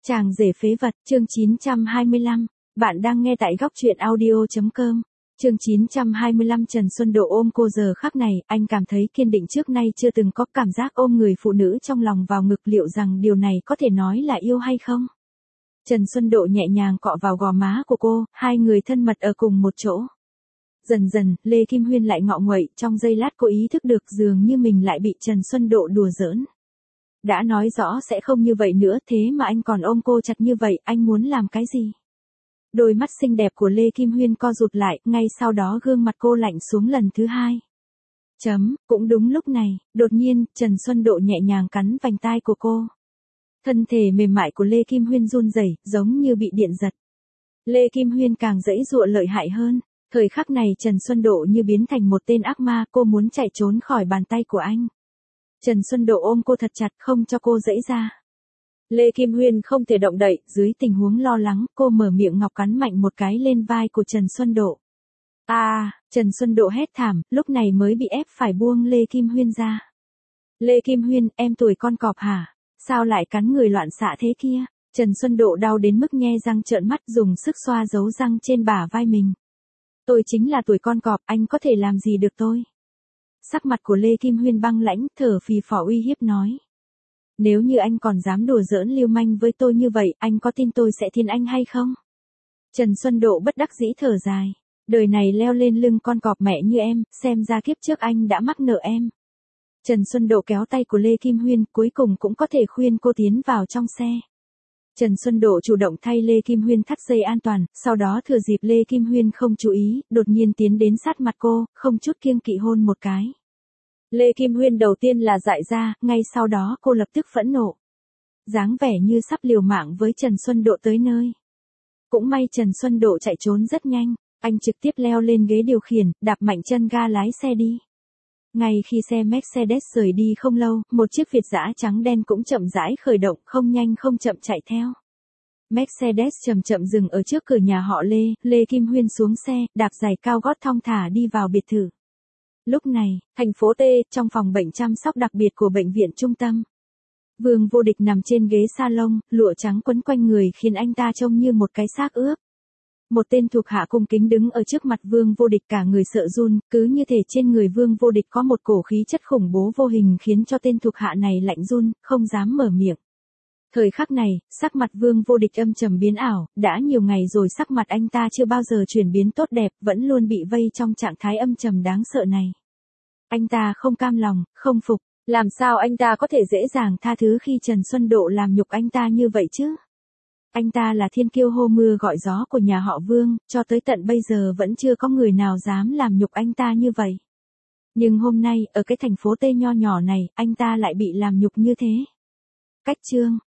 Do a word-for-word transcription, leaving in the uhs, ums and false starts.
Chàng rể phế vật, chương chín trăm hai mươi lăm. Bạn đang nghe tại góc truyện audio chấm com. Chương chín trăm hai mươi lăm. Trần Xuân Độ ôm cô giờ khắc này, anh cảm thấy kiên định trước nay chưa từng có, cảm giác ôm người phụ nữ trong lòng vào ngực, liệu rằng điều này có thể nói là yêu hay không? Trần Xuân Độ nhẹ nhàng cọ vào gò má của cô, hai người thân mật ở cùng một chỗ. Dần dần, Lê Kim Huyên lại ngọ nguậy, trong giây lát cô ý thức được dường như mình lại bị Trần Xuân Độ đùa giỡn. Đã nói rõ sẽ không như vậy nữa, thế mà anh còn ôm cô chặt như vậy, anh muốn làm cái gì? Đôi mắt xinh đẹp của Lê Kim Huyên co rụt lại, ngay sau đó gương mặt cô lạnh xuống lần thứ hai. Chấm, cũng đúng lúc này, đột nhiên, Trần Xuân Độ nhẹ nhàng cắn vành tai của cô. Thân thể mềm mại của Lê Kim Huyên run rẩy, giống như bị điện giật. Lê Kim Huyên càng giãy giụa lợi hại hơn. Thời khắc này Trần Xuân Độ như biến thành một tên ác ma, cô muốn chạy trốn khỏi bàn tay của anh. Trần Xuân Độ ôm cô thật chặt, không cho cô giãy ra. Lê Kim Huyên không thể động đậy, dưới tình huống lo lắng, cô mở miệng ngọc cắn mạnh một cái lên vai của Trần Xuân Độ. A, à, Trần Xuân Độ hét thảm, lúc này mới bị ép phải buông Lê Kim Huyên ra. Lê Kim Huyên, em tuổi con cọp hả? Sao lại cắn người loạn xạ thế kia? Trần Xuân Độ đau đến mức nhe răng trợn mắt, dùng sức xoa dấu răng trên bả vai mình. Tôi chính là tuổi con cọp, anh có thể làm gì được tôi? Sắc mặt của Lê Kim Huyên băng lãnh, thở phì phò uy hiếp nói. Nếu như anh còn dám đùa giỡn lưu manh với tôi như vậy, anh có tin tôi sẽ thiên anh hay không? Trần Xuân Độ bất đắc dĩ thở dài. Đời này leo lên lưng con cọp mẹ như em, xem ra kiếp trước anh đã mắc nợ em. Trần Xuân Độ kéo tay của Lê Kim Huyên, cuối cùng cũng có thể khuyên cô tiến vào trong xe. Trần Xuân Độ chủ động thay Lê Kim Huyên thắt dây an toàn, sau đó thừa dịp Lê Kim Huyên không chú ý, đột nhiên tiến đến sát mặt cô, không chút kiêng kỵ hôn một cái. Lê Kim Huyên đầu tiên là dại ra, ngay sau đó cô lập tức phẫn nộ. Dáng vẻ như sắp liều mạng với Trần Xuân Độ tới nơi. Cũng may Trần Xuân Độ chạy trốn rất nhanh, anh trực tiếp leo lên ghế điều khiển, đạp mạnh chân ga lái xe đi. Ngay khi xe Mercedes rời đi không lâu, một chiếc Việt dã trắng đen cũng chậm rãi khởi động, không nhanh không chậm chạy theo. Mercedes chậm chậm dừng ở trước cửa nhà họ Lê, Lê Kim Huyên xuống xe, đạp giày cao gót thong thả đi vào biệt thự. Lúc này, thành phố T, trong phòng bệnh chăm sóc đặc biệt của bệnh viện trung tâm. Vương Vô Địch nằm trên ghế salon, lụa trắng quấn quanh người khiến anh ta trông như một cái xác ướp. Một tên thuộc hạ cung kính đứng ở trước mặt Vương Vô Địch, cả người sợ run, cứ như thể trên người Vương Vô Địch có một cổ khí chất khủng bố vô hình khiến cho tên thuộc hạ này lạnh run, không dám mở miệng. Thời khắc này, sắc mặt Vương Vô Địch âm trầm biến ảo, đã nhiều ngày rồi sắc mặt anh ta chưa bao giờ chuyển biến tốt đẹp, vẫn luôn bị vây trong trạng thái âm trầm đáng sợ này. Anh ta không cam lòng, không phục, làm sao anh ta có thể dễ dàng tha thứ khi Trần Xuân Độ làm nhục anh ta như vậy chứ? Anh ta là thiên kiêu hô mưa gọi gió của nhà họ Vương, cho tới tận bây giờ vẫn chưa có người nào dám làm nhục anh ta như vậy. Nhưng hôm nay, ở cái thành phố Tây nho nhỏ này, anh ta lại bị làm nhục như thế. Cách chương,